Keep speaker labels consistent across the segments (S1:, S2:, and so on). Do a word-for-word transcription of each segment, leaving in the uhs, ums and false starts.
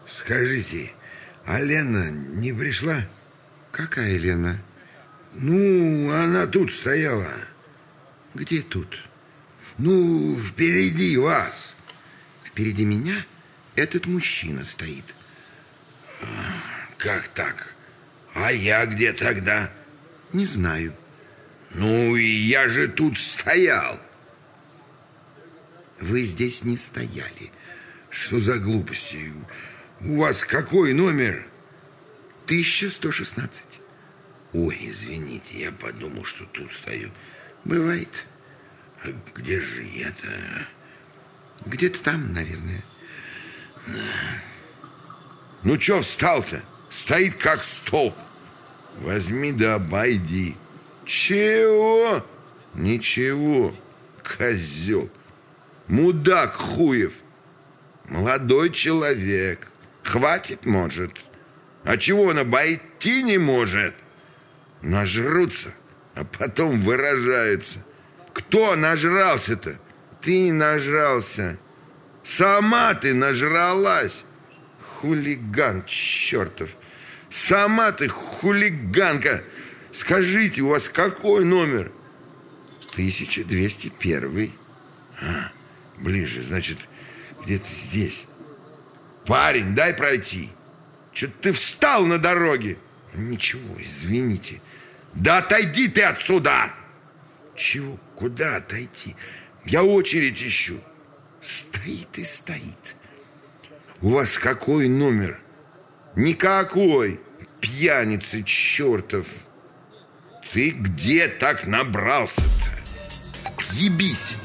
S1: Скажите, а Лена не пришла?
S2: Какая Лена?
S1: Ну, она тут стояла.
S2: Где тут?
S1: Ну, впереди вас.
S2: Впереди меня этот мужчина стоит.
S1: Как так? А я где тогда?
S2: Не знаю.
S1: Ну, я же тут стоял.
S2: Вы здесь не стояли.
S1: Что за глупости? У вас какой номер?
S2: тысяча сто шестнадцать.
S1: Ой, извините, я подумал, что тут стою.
S2: Бывает.
S1: А где же я-то?
S2: Где-то там, наверное.
S1: Да. Ну, чё встал-то? Стоит как столб. Возьми да обойди. Чего? Ничего, козел. Мудак хуев. Молодой человек. Хватит, может. А чего он обойти не может? Нажрутся, а потом выражаются. Кто нажрался-то? Ты нажрался. Сама ты нажралась. Хулиган чертов. Сама ты хулиганка. Скажите, у вас какой номер?
S2: тысяча двести первый.
S1: А, ближе, значит, где-то здесь. Парень, дай пройти. Чё ты встал на дороге? Ничего, извините. Да отойди ты отсюда. Чего? Куда отойти? Я очередь ищу. Стоит и стоит. У вас какой номер? Никакой. Пьяница чертов. Ты где так набрался-то? Отъебись.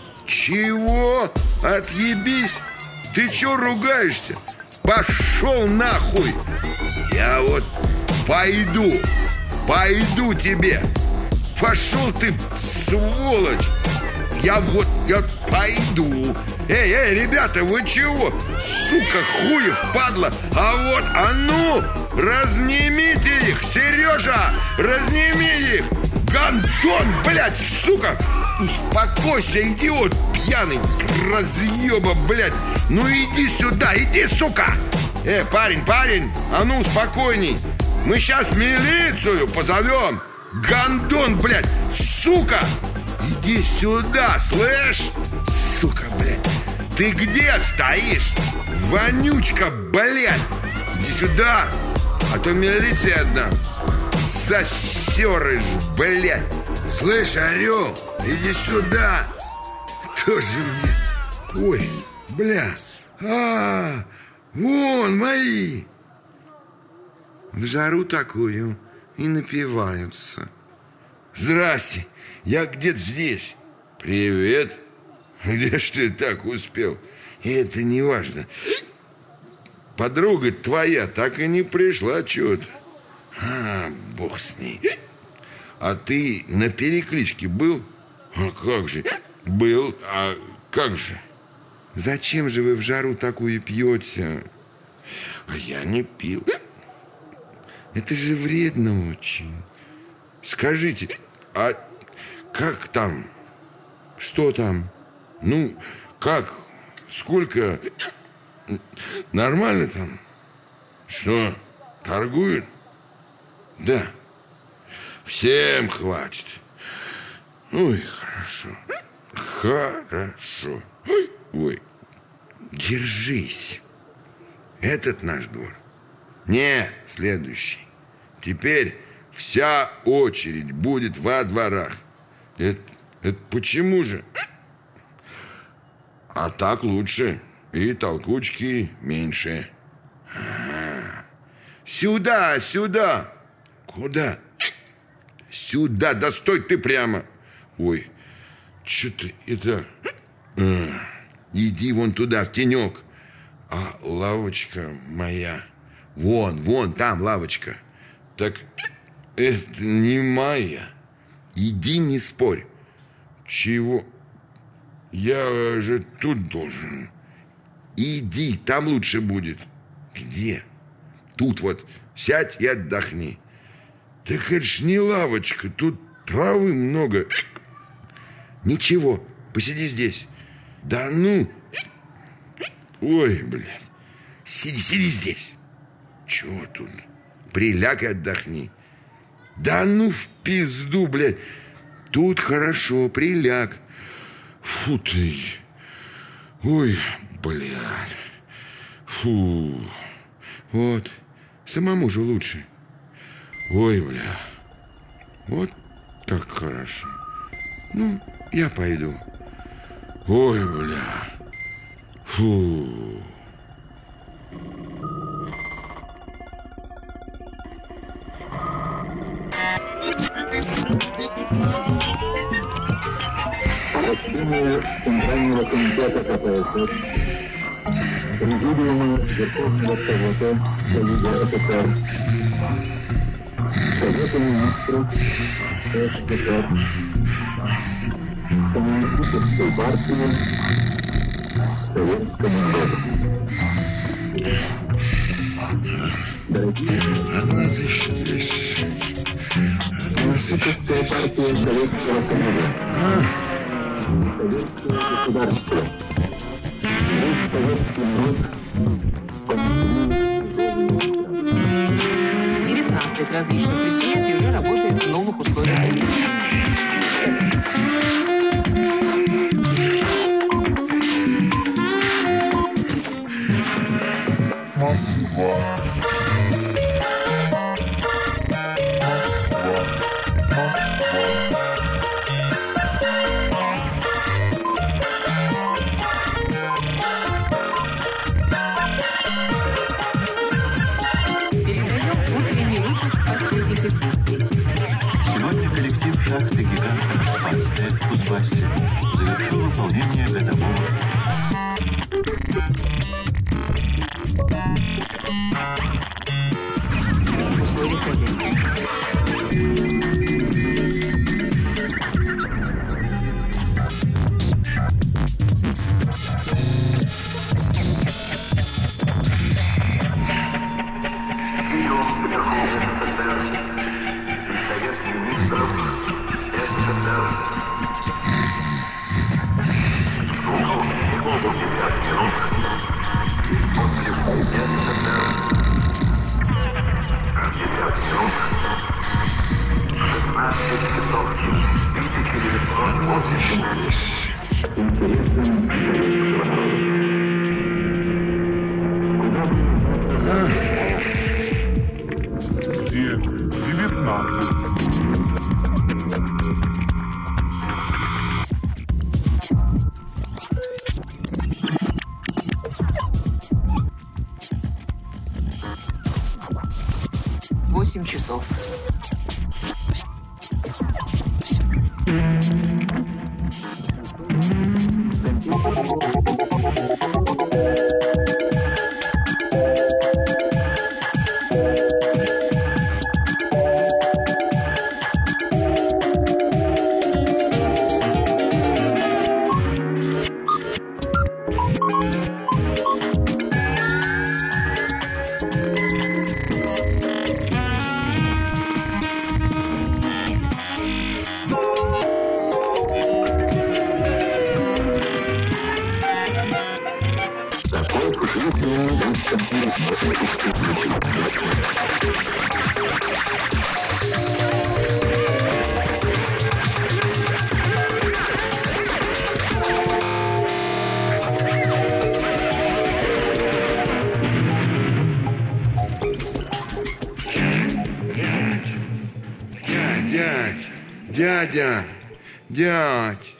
S1: Чего? Отъебись? Ты чё ругаешься? Пошел нахуй. Я вот пойду. Пойду тебе. Пошел ты, сволочь. Я вот, я пойду. Эй, эй, ребята, вы чего? Сука, хуев, падла. А вот, а ну, разнимите их, Сережа, разними их. Гандон, блядь, сука. Успокойся, идиот пьяный, разъеба, блядь. Ну иди сюда, иди, сука. Э, парень, парень, а ну спокойней. Мы сейчас милицию позовем. Гандон, блядь, сука. Иди сюда, слышь? Сука, блядь. Ты где стоишь? Вонючка, блядь. Иди сюда, а то милиция отдам. Засерыш, блядь. Слышь, орел, иди сюда. Тоже мне. Ой, бля. А, вон мои.
S2: В жару такую и напиваются.
S1: Здрасте, я где-то здесь. Привет. Где ж ты так успел? Это не важно. Подруга твоя так и не пришла чё-то. А, бог с ней. А ты на перекличке был? А как же? Был. А как же?
S2: Зачем же вы в жару такую пьете?
S1: А я не пил.
S2: Это же вредно очень.
S1: Скажите, а как там?
S2: Что там?
S1: Ну, как? Сколько? Нормально там? Что, торгуют? Да. Всем хватит. Ой, хорошо. Хорошо. Ой, ой.
S2: Держись.
S1: Этот наш двор? Не, следующий. Теперь вся очередь будет во дворах. Это, это почему же? А так лучше. И толкучки меньше. А-а-а. Сюда, сюда. Куда? Сюда, да стой ты прямо. Ой, что-то это... А, иди вон туда, в тенек. А лавочка моя... Вон, вон, там лавочка. Так это не моя. Иди, не спорь. Чего? Я же тут должен. Иди, там лучше будет. Где? Тут вот. Сядь и отдохни. Так это ж не лавочка. Тут травы много. Ничего, посиди здесь. Да ну. Ой, блядь. Сиди, сиди здесь. Чего тут? Приляг и отдохни. Да ну в пизду, блядь. Тут хорошо, приляг. Фу ты. Ой, блядь. Фу. Вот. Самому же лучше. Ой, бля. Вот так хорошо. Ну, я пойду. Ой, бля. Фу.
S3: Решение Центрального комитета КПСС, Президиума Верховного Совета Союза СССР, Совета министров СССР, Коммунистической партии, Советскому народу. Дорогие Коммунистическая партия Советского Союза. Советское государство. Весь советский народ
S4: девятнадцать различных предприятий уже работает в новых условиях.
S3: Сегодня коллектив шахты «Гигант Экспансия» в Кузбассе завершил выполнение годового.
S5: девятнадцать.
S4: Восемь часов.
S1: Дядь, дядя, дядь.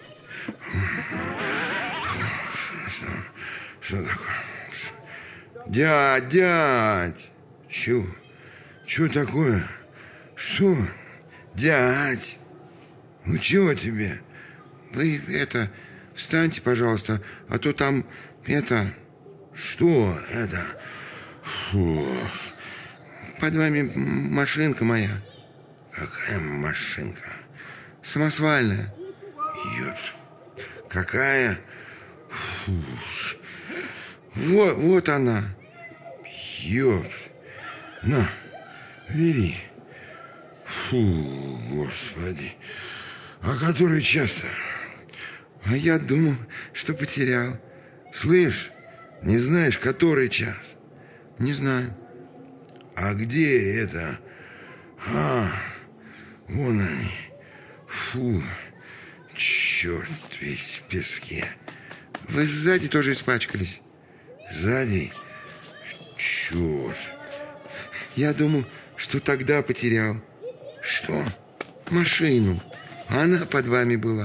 S1: Что, что такое? Дядь, дядь. Чё? Чё такое? Что? Дядь. Ну чего тебе? Вы это, встаньте, пожалуйста, а то там это... Что это? Фу. Под вами машинка моя. Какая машинка? Самосвальная. Ёпт. Какая? Фу. Вот, вот она. Ёпт. На, бери. Фу, господи. А который час-то? А я думал, что потерял. Слышь, не знаешь, который час?
S2: Не знаю.
S1: А где это? А, вон они. Фу, черт, весь в песке.
S2: Вы сзади тоже испачкались.
S1: Сзади? Черт.
S2: Я думал, что тогда потерял.
S1: Что?
S2: Машину. Она под вами была.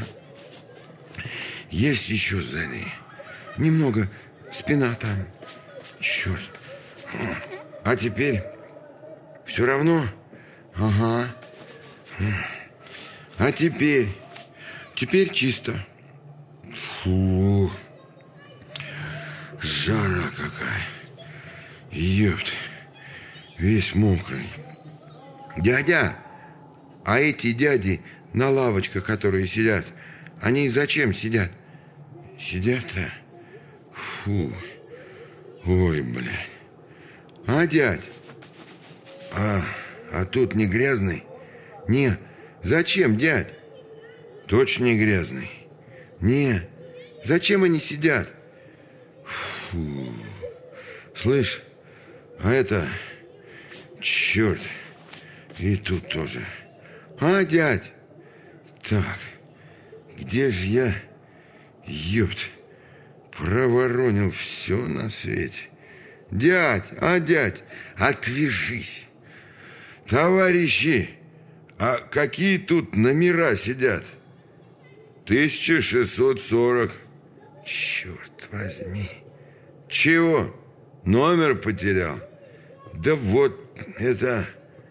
S1: Есть еще сзади?
S2: Немного. Спина там.
S1: Черт. А теперь все равно?
S2: Ага.
S1: А теперь?
S2: Теперь чисто.
S1: Фу. Жара какая. Ёпт. Весь мокрый.
S2: Дядя, а эти дяди на лавочках, которые сидят, они зачем сидят?
S1: Сидят-то? Фу. Ой, блядь.
S2: А, дядь?
S1: А, а тут не грязный?
S2: Не, зачем, дядь?
S1: Точно не грязный?
S2: Не, зачем они сидят?
S1: Фу. Слышь, а это... Черт. И тут тоже.
S2: А, дядь?
S1: Так, где же я, ёпт, проворонил все на свете?
S2: Дядь, а, дядь?
S1: Отвяжись. Товарищи, а какие тут номера сидят? тысяча шестьсот сорок. Черт возьми. Чего? Номер потерял? Да вот это...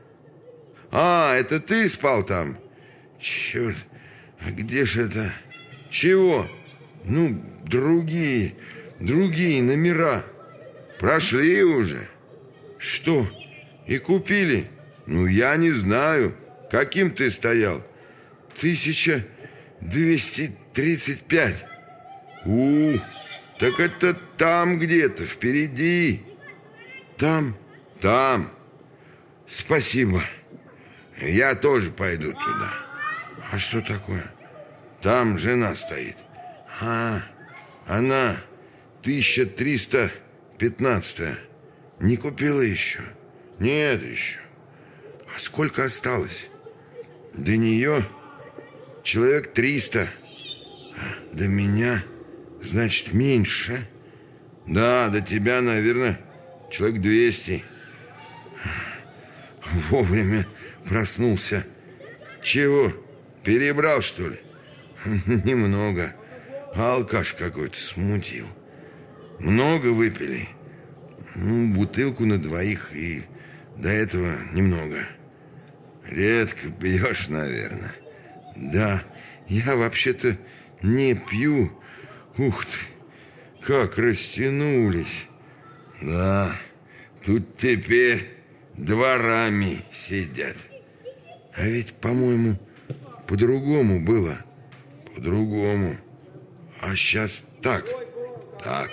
S1: А, это ты спал там? Черт, а где ж это? Чего? Ну, другие, другие номера. Прошли уже. Что? И купили? Ну, я не знаю. Каким ты стоял? Тысяча двести тридцать пять. У, так это там где-то, впереди. Там? Там. Спасибо. Я тоже пойду туда. А что такое? Там жена стоит. А, она тысяча триста пятнадцатая. Не купила еще? Нет еще. А сколько осталось? До нее человек триста. До меня, значит, меньше. Да, до тебя, наверное, человек двести. Вовремя проснулся. Чего? Перебрал, что ли? Немного. Алкаш какой-то смутил. Много выпили? Ну, бутылку на двоих, и до этого немного. Редко пьешь, наверное. Да, я вообще-то не пью. Ух ты, как растянулись. Да, тут теперь дворами сидят. А ведь, по-моему, по-другому было. По-другому. А сейчас так. Так.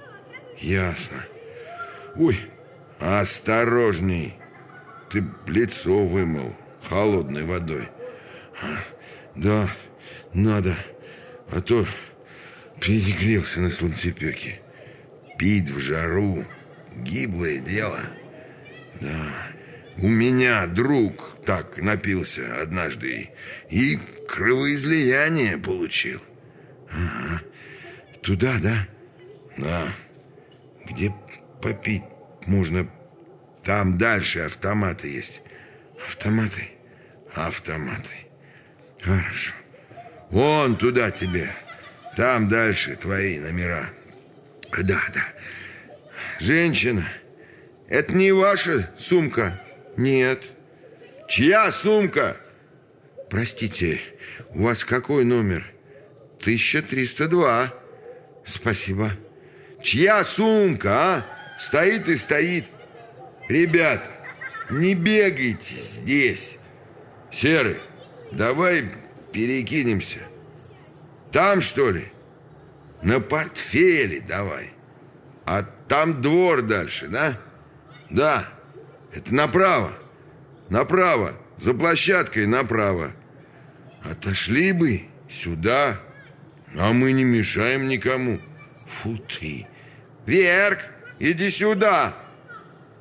S1: Ясно. Ой, осторожней. Ты лицо вымыл холодной водой. А, да, надо. А то перегрелся на солнцепёке. Пить в жару гиблое дело. Да. У меня друг так напился однажды и кровоизлияние получил. Ага. Туда, да? Да. Где попить можно? Там дальше автоматы есть. Автоматы? Автоматы. Хорошо. Вон туда тебе. Там дальше твои номера. Да, да. Женщина, это не ваша сумка? Нет. Чья сумка? Простите, у вас какой номер? тысяча триста два. Спасибо. Чья сумка, а? Стоит и стоит. Ребята, не бегайте здесь. Серый, давай перекинемся. Там, что ли? На портфеле давай. А там двор дальше, да? Да, это направо. Направо, за площадкой направо. Отошли бы сюда, а мы не мешаем никому. Фу ты. Верк, иди сюда.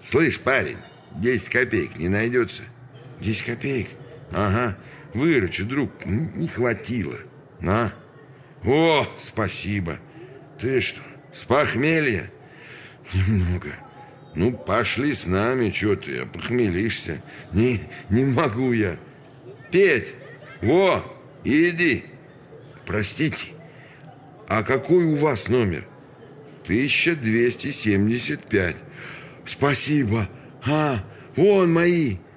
S1: Слышь, парень, десять копеек не найдется?
S2: Десять копеек?
S1: Ага, выручу, друг, не хватило. На. О, спасибо. Ты что, с похмелья?
S2: Немного.
S1: Ну, пошли с нами, что ты, опохмелишься.
S2: Не, не могу я.
S1: Петь, во, иди.
S2: Простите, а какой у вас номер?
S1: тысяча двести семьдесят пять.
S2: Спасибо. А, вон мои.